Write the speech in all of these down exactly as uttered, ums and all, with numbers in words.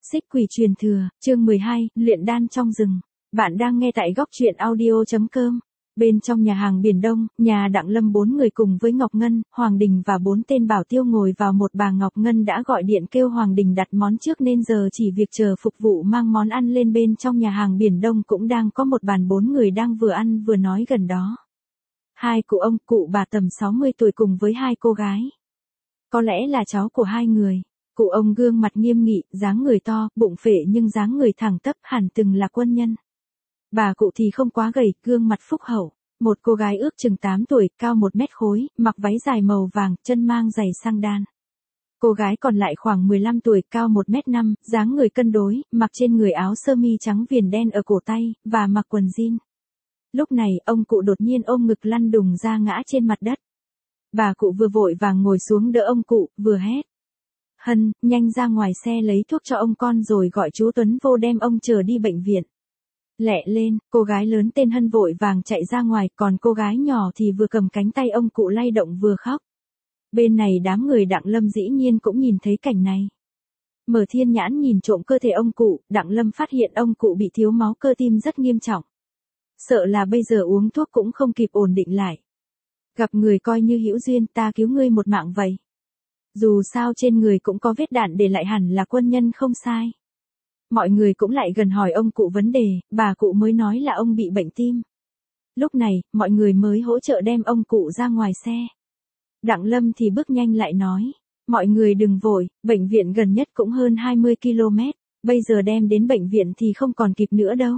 Xích quỷ truyền thừa, chương mười hai, luyện đan trong rừng. Bạn đang nghe tại góc truyện audio chấm com. Bên trong nhà hàng Biển Đông, nhà Đặng Lâm bốn người cùng với Ngọc Ngân, Hoàng Đình và bốn tên bảo tiêu ngồi vào một bà. Ngọc Ngân đã gọi điện kêu Hoàng Đình đặt món trước nên giờ chỉ việc chờ phục vụ mang món ăn lên. Bên trong nhà hàng Biển Đông cũng đang có một bàn bốn người đang vừa ăn vừa nói gần đó. Hai cụ ông, cụ bà tầm sáu mươi tuổi cùng với hai cô gái. Có lẽ là cháu của hai người. Cụ ông gương mặt nghiêm nghị, dáng người to, bụng phệ nhưng dáng người thẳng tắp, hẳn từng là quân nhân. Bà cụ thì không quá gầy, gương mặt phúc hậu. Một cô gái ước chừng tám tuổi, cao một mét khối, mặc váy dài màu vàng, chân mang giày sang đan. Cô gái còn lại khoảng mười lăm tuổi, cao một mét năm, dáng người cân đối, mặc trên người áo sơ mi trắng viền đen ở cổ tay, và mặc quần jean. Lúc này, ông cụ đột nhiên ôm ngực lăn đùng ra ngã trên mặt đất. Bà cụ vừa vội vàng ngồi xuống đỡ ông cụ, vừa hét: "Hân, nhanh ra ngoài xe lấy thuốc cho ông con rồi gọi chú Tuấn vô đem ông chờ đi bệnh viện." Lẹ lên, cô gái lớn tên Hân vội vàng chạy ra ngoài, còn cô gái nhỏ thì vừa cầm cánh tay ông cụ lay động vừa khóc. Bên này đám người Đặng Lâm dĩ nhiên cũng nhìn thấy cảnh này. Mở thiên nhãn nhìn trộm cơ thể ông cụ, Đặng Lâm phát hiện ông cụ bị thiếu máu cơ tim rất nghiêm trọng. Sợ là bây giờ uống thuốc cũng không kịp ổn định lại. Gặp người coi như hữu duyên, ta cứu ngươi một mạng vậy. Dù sao trên người cũng có vết đạn để lại, hẳn là quân nhân không sai. Mọi người cũng lại gần hỏi ông cụ vấn đề, bà cụ mới nói là ông bị bệnh tim. Lúc này, mọi người mới hỗ trợ đem ông cụ ra ngoài xe. Đặng Lâm thì bước nhanh lại nói: "Mọi người đừng vội, bệnh viện gần nhất cũng hơn hai mươi ki lô mét, bây giờ đem đến bệnh viện thì không còn kịp nữa đâu.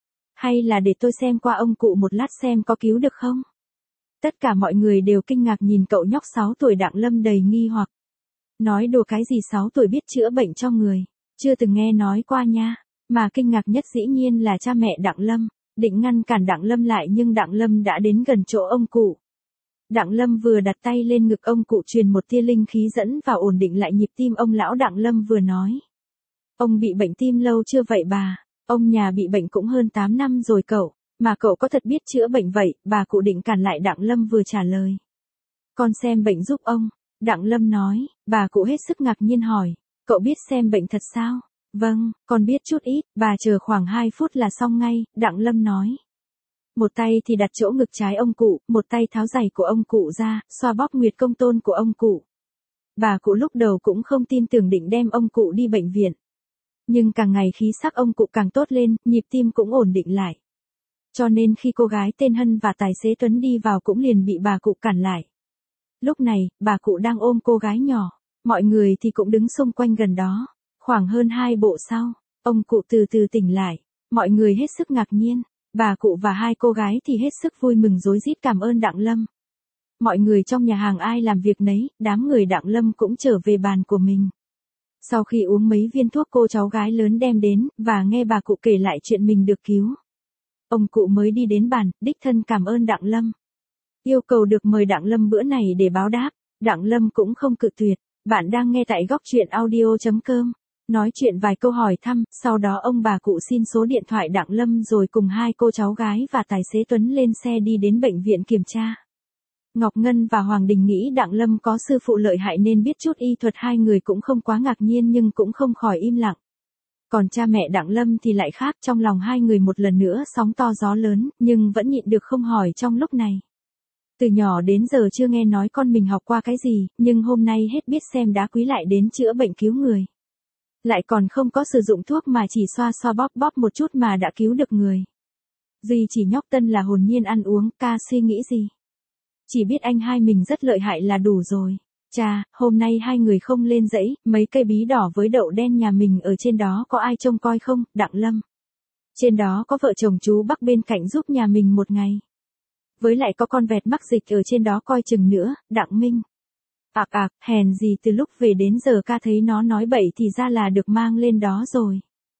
Hay là để tôi xem qua ông cụ một lát xem có cứu được không?" Tất cả mọi người đều kinh ngạc nhìn cậu nhóc sáu tuổi Đặng Lâm đầy nghi hoặc. Nói đùa cái gì sáu tuổi biết chữa bệnh cho người, chưa từng nghe nói qua nha. Mà kinh ngạc nhất dĩ nhiên là cha mẹ Đặng Lâm, định ngăn cản Đặng Lâm lại nhưng Đặng Lâm đã đến gần chỗ ông cụ. Đặng Lâm vừa đặt tay lên ngực ông cụ truyền một tia linh khí dẫn vào ổn định lại nhịp tim ông lão. Đặng Lâm vừa nói: "Ông bị bệnh tim lâu chưa vậy bà?" "Ông nhà bị bệnh cũng hơn tám năm rồi cậu, mà cậu có thật biết chữa bệnh vậy?" Bà cụ định cản lại Đặng Lâm vừa trả lời: "Con xem bệnh giúp ông." Đặng Lâm nói. Bà cụ hết sức ngạc nhiên hỏi: "Cậu biết xem bệnh thật sao?" "Vâng, con biết chút ít." "Bà chờ khoảng hai phút là xong ngay." Đặng Lâm nói. Một tay thì đặt chỗ ngực trái ông cụ, một tay tháo giày của ông cụ ra, xoa bóp nguyệt công tôn của ông cụ. Bà cụ lúc đầu cũng không tin tưởng, định đem ông cụ đi bệnh viện. Nhưng càng ngày khí sắc ông cụ càng tốt lên, nhịp tim cũng ổn định lại. Cho nên khi cô gái tên Hân và tài xế Tuấn đi vào cũng liền bị bà cụ cản lại. Lúc này, bà cụ đang ôm cô gái nhỏ, mọi người thì cũng đứng xung quanh gần đó. Khoảng hơn hai bộ sau, ông cụ từ từ tỉnh lại, mọi người hết sức ngạc nhiên, bà cụ và hai cô gái thì hết sức vui mừng rối rít cảm ơn Đặng Lâm. Mọi người trong nhà hàng ai làm việc nấy, đám người Đặng Lâm cũng trở về bàn của mình. Sau khi uống mấy viên thuốc cô cháu gái lớn đem đến, và nghe bà cụ kể lại chuyện mình được cứu, ông cụ mới đi đến bàn, đích thân cảm ơn Đặng Lâm. Yêu cầu được mời Đặng Lâm bữa này để báo đáp, Đặng Lâm cũng không cự tuyệt. Bạn đang nghe tại góc truyện audio chấm com. Nói chuyện vài câu hỏi thăm, sau đó ông bà cụ xin số điện thoại Đặng Lâm rồi cùng hai cô cháu gái và tài xế Tuấn lên xe đi đến bệnh viện kiểm tra. Ngọc Ngân và Hoàng Đình nghĩ Đặng Lâm có sư phụ lợi hại nên biết chút y thuật, hai người cũng không quá ngạc nhiên nhưng cũng không khỏi im lặng. Còn cha mẹ Đặng Lâm thì lại khác, trong lòng hai người một lần nữa sóng to gió lớn, nhưng vẫn nhịn được không hỏi trong lúc này. Từ nhỏ đến giờ chưa nghe nói con mình học qua cái gì, nhưng hôm nay hết biết xem đá quý lại đến chữa bệnh cứu người. Lại còn không có sử dụng thuốc mà chỉ xoa xoa bóp bóp một chút mà đã cứu được người. Duy chỉ nhóc Tân là hồn nhiên ăn uống, ca suy nghĩ gì. Chỉ biết anh hai mình rất lợi hại là đủ rồi. Chà, hôm nay hai người không lên dãy, mấy cây bí đỏ với đậu đen nhà mình ở trên đó có ai trông coi không? Đặng Lâm. Trên đó có vợ chồng chú Bắc bên cạnh giúp nhà mình một ngày. Với lại có con vẹt mắc dịch ở trên đó coi chừng nữa, Đặng Minh. Ạc ạc, hèn gì từ lúc về đến giờ ca thấy nó nói bậy thì ra là được mang lên đó rồi.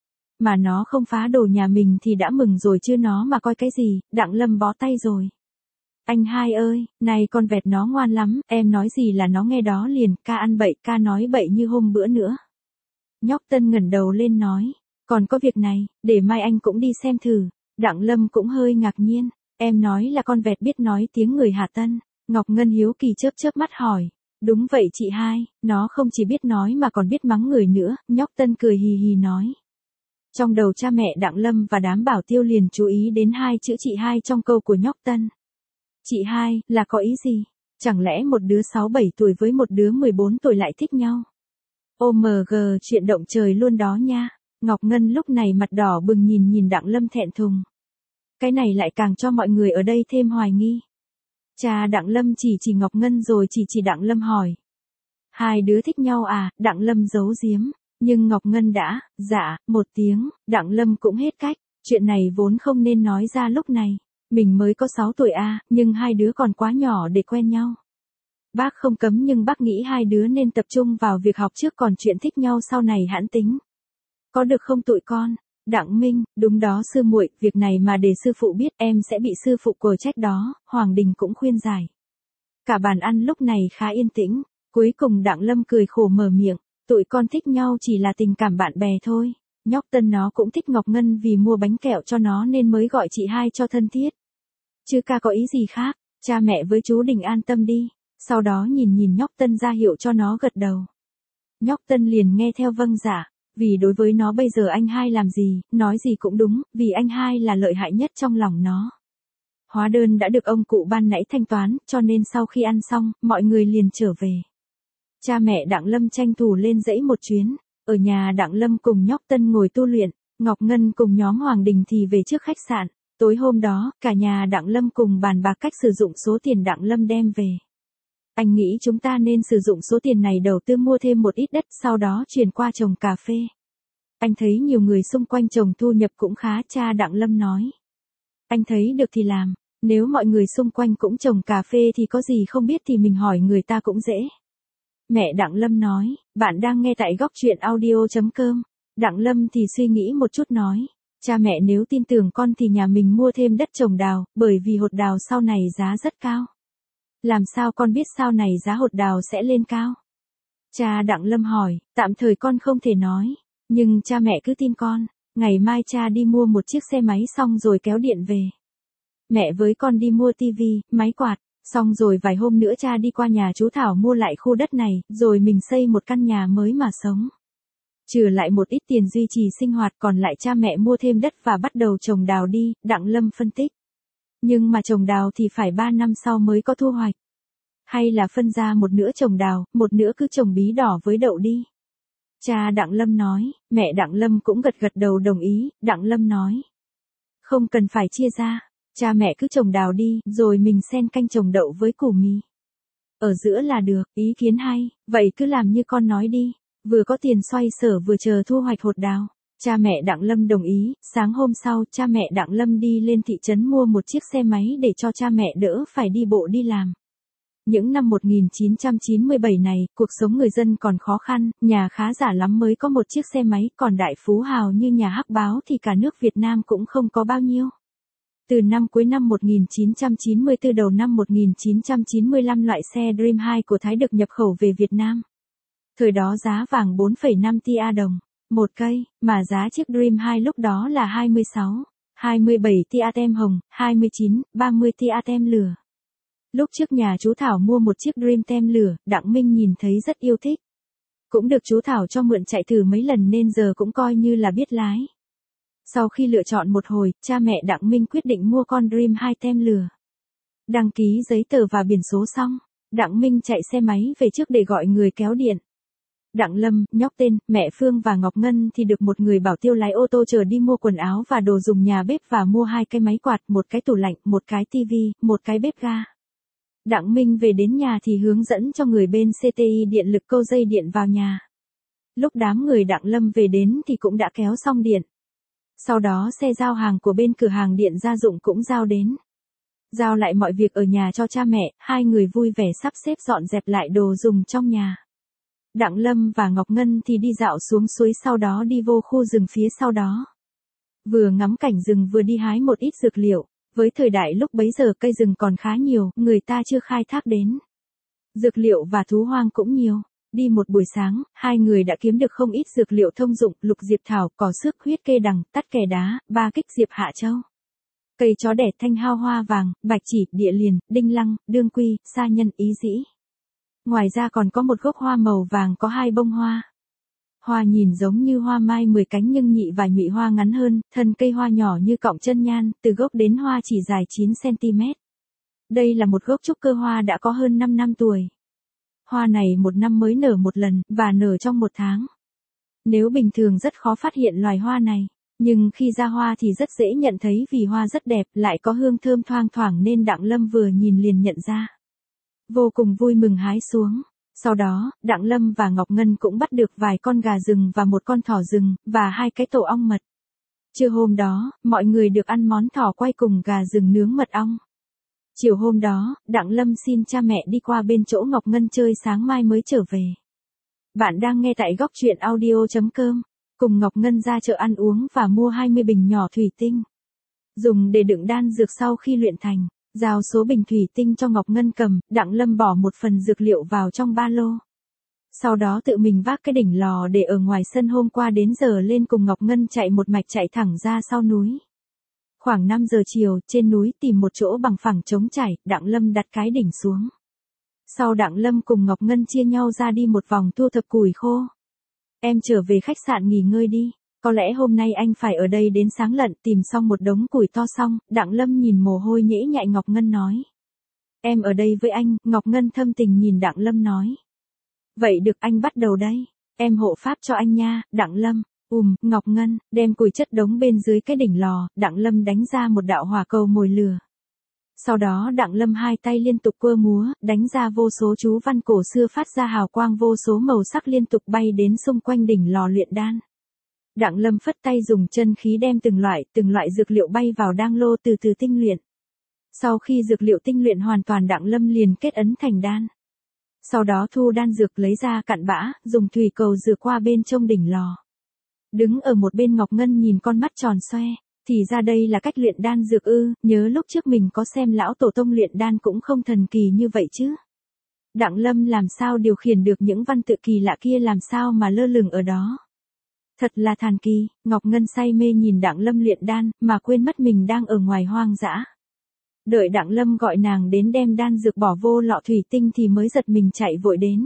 Mà nó không phá đồ nhà mình thì đã mừng rồi chứ nó mà coi cái gì, Đặng Lâm bó tay rồi. Anh hai ơi, này con vẹt nó ngoan lắm, em nói gì là nó nghe đó liền, ca ăn bậy, ca nói bậy như hôm bữa nữa. Nhóc Tân ngẩng đầu lên nói, còn có việc này, để mai anh cũng đi xem thử. Đặng Lâm cũng hơi ngạc nhiên, em nói là con vẹt biết nói tiếng người Hà Tân. Ngọc Ngân hiếu kỳ chớp chớp mắt hỏi, Đúng vậy chị hai, nó không chỉ biết nói mà còn biết mắng người nữa, nhóc Tân cười hì hì nói. Trong đầu cha mẹ Đặng Lâm và đám bảo tiêu liền chú ý đến hai chữ chị hai trong câu của nhóc Tân. Chị hai, là có ý gì? Chẳng lẽ một đứa sáu bảy tuổi với một đứa mười bốn tuổi lại thích nhau? ô em giê, chuyện động trời luôn đó nha. Ngọc Ngân lúc này mặt đỏ bừng nhìn nhìn Đặng Lâm thẹn thùng. Cái này lại càng cho mọi người ở đây thêm hoài nghi. Cha Đặng Lâm chỉ chỉ Ngọc Ngân rồi chỉ chỉ Đặng Lâm hỏi. Hai đứa thích nhau à? Đặng Lâm giấu giếm. Nhưng Ngọc Ngân đã, dạ, một tiếng, Đặng Lâm cũng hết cách. Chuyện này vốn không nên nói ra lúc này. Mình mới có sáu tuổi à, nhưng hai đứa còn quá nhỏ để quen nhau. Bác không cấm nhưng bác nghĩ hai đứa nên tập trung vào việc học trước còn chuyện thích nhau sau này hẵng tính. Có được không tụi con? Đặng Minh, đúng đó sư muội, việc này mà để sư phụ biết em sẽ bị sư phụ quở trách đó, Hoàng Đình cũng khuyên giải. Cả bàn ăn lúc này khá yên tĩnh, cuối cùng Đặng Lâm cười khổ mở miệng, tụi con thích nhau chỉ là tình cảm bạn bè thôi, nhóc Tân nó cũng thích Ngọc Ngân vì mua bánh kẹo cho nó nên mới gọi chị hai cho thân thiết. Chứ ca có ý gì khác, cha mẹ với chú Đình an tâm đi, sau đó nhìn nhìn nhóc Tân ra hiệu cho nó gật đầu. Nhóc Tân liền nghe theo vâng dạ. Vì đối với nó bây giờ anh hai làm gì, nói gì cũng đúng, vì anh hai là lợi hại nhất trong lòng nó. Hóa đơn đã được ông cụ ban nãy thanh toán, cho nên sau khi ăn xong, mọi người liền trở về. Cha mẹ Đặng Lâm tranh thủ lên dãy một chuyến, ở nhà Đặng Lâm cùng nhóc Tân ngồi tu luyện, Ngọc Ngân cùng nhóm Hoàng Đình thì về trước khách sạn. Tối hôm đó, cả nhà Đặng Lâm cùng bàn bạc cách sử dụng số tiền Đặng Lâm đem về. Anh nghĩ chúng ta nên sử dụng số tiền này đầu tư mua thêm một ít đất sau đó chuyển qua trồng cà phê. Anh thấy nhiều người xung quanh trồng thu nhập cũng khá, cha Đặng Lâm nói. Anh thấy được thì làm, nếu mọi người xung quanh cũng trồng cà phê thì có gì không biết thì mình hỏi người ta cũng dễ. Mẹ Đặng Lâm nói, bạn đang nghe tại góc truyện audio chấm com. Đặng Lâm thì suy nghĩ một chút nói, cha mẹ nếu tin tưởng con thì nhà mình mua thêm đất trồng đào, bởi vì hột đào sau này giá rất cao. Làm sao con biết sau này giá hột đào sẽ lên cao? Cha Đặng Lâm hỏi, tạm thời con không thể nói, nhưng cha mẹ cứ tin con, ngày mai cha đi mua một chiếc xe máy xong rồi kéo điện về. Mẹ với con đi mua tivi, máy quạt, xong rồi vài hôm nữa cha đi qua nhà chú Thảo mua lại khu đất này, rồi mình xây một căn nhà mới mà sống. Trừ lại một ít tiền duy trì sinh hoạt còn lại cha mẹ mua thêm đất và bắt đầu trồng đào đi, Đặng Lâm phân tích. Nhưng mà trồng đào thì phải ba năm sau mới có thu hoạch. Hay là phân ra một nửa trồng đào, một nửa cứ trồng bí đỏ với đậu đi. Cha Đặng Lâm nói, mẹ Đặng Lâm cũng gật gật đầu đồng ý, Đặng Lâm nói. Không cần phải chia ra, cha mẹ cứ trồng đào đi, rồi mình xen canh trồng đậu với củ mì. Ở giữa là được, ý kiến hay, vậy cứ làm như con nói đi, vừa có tiền xoay sở vừa chờ thu hoạch hột đào. Cha mẹ Đặng Lâm đồng ý, sáng hôm sau cha mẹ Đặng Lâm đi lên thị trấn mua một chiếc xe máy để cho cha mẹ đỡ phải đi bộ đi làm. Những năm một nghìn chín trăm chín mươi bảy này, cuộc sống người dân còn khó khăn, nhà khá giả lắm mới có một chiếc xe máy, còn đại phú hào như nhà Hắc Báo thì cả nước Việt Nam cũng không có bao nhiêu. Từ năm cuối năm một nghìn chín trăm chín mươi tư đầu năm một nghìn chín trăm chín mươi lăm loại xe Dream hai của Thái được nhập khẩu về Việt Nam. Thời đó giá vàng bốn phẩy năm ti a đồng một cây, mà giá chiếc Dream hai lúc đó là hai mươi sáu, hai mươi bảy ti a tem hồng, hai mươi chín, ba mươi ti a tem lửa. Lúc trước nhà chú Thảo mua một chiếc Dream tem lửa, Đặng Minh nhìn thấy rất yêu thích. Cũng được chú Thảo cho mượn chạy thử mấy lần nên giờ cũng coi như là biết lái. Sau khi lựa chọn một hồi, cha mẹ Đặng Minh quyết định mua con Dream hai tem lửa. Đăng ký giấy tờ và biển số xong, Đặng Minh chạy xe máy về trước để gọi người kéo điện. Đặng Lâm, nhóc Tên, mẹ Phương và Ngọc Ngân thì được một người bảo tiêu lái ô tô chở đi mua quần áo và đồ dùng nhà bếp và mua hai cái máy quạt, một cái tủ lạnh, một cái tivi, một cái bếp ga. Đặng Minh về đến nhà thì hướng dẫn cho người bên xê tê i điện lực câu dây điện vào nhà. Lúc đám người Đặng Lâm về đến thì cũng đã kéo xong điện. Sau đó xe giao hàng của bên cửa hàng điện gia dụng cũng giao đến. Giao lại mọi việc ở nhà cho cha mẹ, hai người vui vẻ sắp xếp dọn dẹp lại đồ dùng trong nhà. Đặng Lâm và Ngọc Ngân thì đi dạo xuống suối sau đó đi vô khu rừng phía sau đó. Vừa ngắm cảnh rừng vừa đi hái một ít dược liệu, với thời đại lúc bấy giờ cây rừng còn khá nhiều, người ta chưa khai thác đến. Dược liệu và thú hoang cũng nhiều. Đi một buổi sáng, hai người đã kiếm được không ít dược liệu thông dụng, lục diệp thảo, cỏ xước huyết kê đằng, tắt kè đá, ba kích diệp hạ châu. Cây chó đẻ thanh hao hoa vàng, bạch chỉ, địa liền, đinh lăng, đương quy, sa nhân, ý dĩ. Ngoài ra còn có một gốc hoa màu vàng có hai bông hoa. Hoa nhìn giống như hoa mai mười cánh nhưng nhị và nhụy hoa ngắn hơn, thân cây hoa nhỏ như cọng chân nhan, từ gốc đến hoa chỉ dài chín xăng ti mét. Đây là một gốc trúc cơ hoa đã có hơn năm năm tuổi. Hoa này một năm mới nở một lần, và nở trong một tháng. Nếu bình thường rất khó phát hiện loài hoa này, nhưng khi ra hoa thì rất dễ nhận thấy vì hoa rất đẹp, lại có hương thơm thoang thoảng nên Đặng Lâm vừa nhìn liền nhận ra. Vô cùng vui mừng hái xuống. Sau đó, Đặng Lâm và Ngọc Ngân cũng bắt được vài con gà rừng và một con thỏ rừng, và hai cái tổ ong mật. Trưa hôm đó, mọi người được ăn món thỏ quay cùng gà rừng nướng mật ong. Chiều hôm đó, Đặng Lâm xin cha mẹ đi qua bên chỗ Ngọc Ngân chơi sáng mai mới trở về. Bạn đang nghe tại góc truyện audio chấm com. Cùng Ngọc Ngân ra chợ ăn uống và mua hai mươi bình nhỏ thủy tinh. Dùng để đựng đan dược sau khi luyện thành. Giao số bình thủy tinh cho Ngọc Ngân cầm, Đặng Lâm bỏ một phần dược liệu vào trong ba lô. Sau đó tự mình vác cái đỉnh lò để ở ngoài sân hôm qua đến giờ lên cùng Ngọc Ngân chạy một mạch chạy thẳng ra sau núi. Khoảng năm giờ chiều, trên núi tìm một chỗ bằng phẳng trống trải, Đặng Lâm đặt cái đỉnh xuống. Sau Đặng Lâm cùng Ngọc Ngân chia nhau ra đi một vòng thu thập củi khô. Em trở về khách sạn nghỉ ngơi đi. Có lẽ hôm nay anh phải ở đây đến sáng lận, tìm xong một đống củi to xong, Đặng Lâm nhìn mồ hôi nhễ nhại Ngọc Ngân nói. Em ở đây với anh, Ngọc Ngân thâm tình nhìn Đặng Lâm nói. Vậy được, anh bắt đầu đây. Em hộ pháp cho anh nha, Đặng Lâm. Ùm, Ngọc Ngân, đem củi chất đống bên dưới cái đỉnh lò, Đặng Lâm đánh ra một đạo hỏa cầu mồi lửa. Sau đó Đặng Lâm hai tay liên tục quơ múa, đánh ra vô số chú văn cổ xưa phát ra hào quang vô số màu sắc liên tục bay đến xung quanh đỉnh lò luyện đan. Đặng Lâm phất tay dùng chân khí đem từng loại, từng loại dược liệu bay vào đan lô từ từ tinh luyện. Sau khi dược liệu tinh luyện hoàn toàn Đặng Lâm liền kết ấn thành đan. Sau đó thu đan dược lấy ra cặn bã, dùng thủy cầu rửa qua bên trong đỉnh lò. Đứng ở một bên Ngọc Ngân nhìn con mắt tròn xoe, thì ra đây là cách luyện đan dược ư, nhớ lúc trước mình có xem lão tổ tông luyện đan cũng không thần kỳ như vậy chứ. Đặng Lâm làm sao điều khiển được những văn tự kỳ lạ kia, làm sao mà lơ lửng ở đó. Thật là thần kỳ, Ngọc Ngân say mê nhìn Đặng Lâm luyện đan, mà quên mất mình đang ở ngoài hoang dã. Đợi Đặng Lâm gọi nàng đến đem đan dược bỏ vô lọ thủy tinh thì mới giật mình chạy vội đến.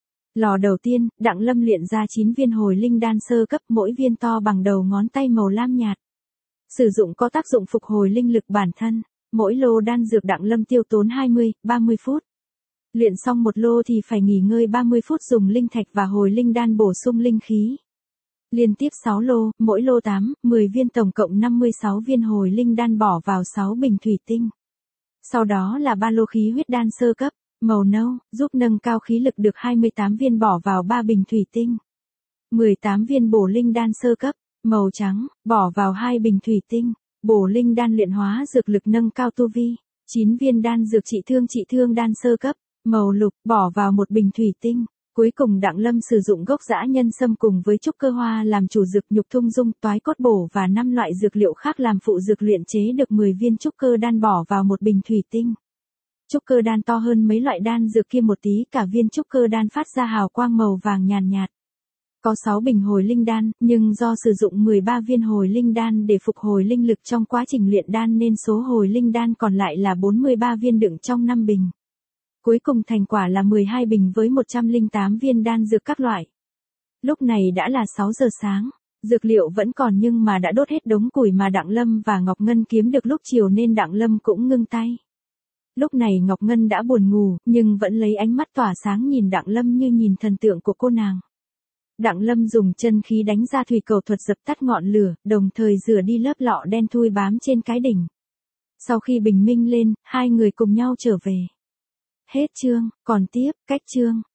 Lò đầu tiên, Đặng Lâm luyện ra chín viên hồi linh đan sơ cấp, mỗi viên to bằng đầu ngón tay màu lam nhạt. Sử dụng có tác dụng phục hồi linh lực bản thân. Mỗi lô đan dược Đặng Lâm tiêu tốn hai mươi, ba mươi phút. Luyện xong một lô thì phải nghỉ ngơi ba mươi phút dùng linh thạch và hồi linh đan bổ sung linh khí. Liên tiếp sáu lô, mỗi lô tám, mười viên, tổng cộng năm mươi sáu viên hồi linh đan bỏ vào sáu bình thủy tinh. Sau đó là ba lô khí huyết đan sơ cấp, màu nâu, giúp nâng cao khí lực được hai mươi tám viên bỏ vào ba bình thủy tinh. mười tám viên bổ linh đan sơ cấp, màu trắng, bỏ vào hai bình thủy tinh. Bổ linh đan luyện hóa dược lực nâng cao tu vi. chín viên đan dược trị thương trị thương đan sơ cấp, màu lục, bỏ vào một bình thủy tinh. Cuối cùng Đặng Lâm sử dụng gốc dã nhân sâm cùng với trúc cơ hoa làm chủ dược, nhục thung dung, toái cốt bổ và năm loại dược liệu khác làm phụ dược luyện chế được mười viên trúc cơ đan bỏ vào một bình thủy tinh. Trúc cơ đan to hơn mấy loại đan dược kia một tí, cả viên trúc cơ đan phát ra hào quang màu vàng nhàn nhạt, nhạt. Có sáu bình hồi linh đan, nhưng do sử dụng mười ba viên hồi linh đan để phục hồi linh lực trong quá trình luyện đan nên số hồi linh đan còn lại là bốn mươi ba viên đựng trong năm bình. Cuối cùng thành quả là mười hai bình với một trăm lẻ tám viên đan dược các loại. Lúc này đã là sáu giờ sáng, dược liệu vẫn còn nhưng mà đã đốt hết đống củi mà Đặng Lâm và Ngọc Ngân kiếm được lúc chiều nên Đặng Lâm cũng ngưng tay. Lúc này Ngọc Ngân đã buồn ngủ, nhưng vẫn lấy ánh mắt tỏa sáng nhìn Đặng Lâm như nhìn thần tượng của cô nàng. Đặng Lâm dùng chân khí đánh ra thủy cầu thuật dập tắt ngọn lửa, đồng thời rửa đi lớp lọ đen thui bám trên cái đỉnh. Sau khi bình minh lên, hai người cùng nhau trở về. Hết chương, còn tiếp, cách chương.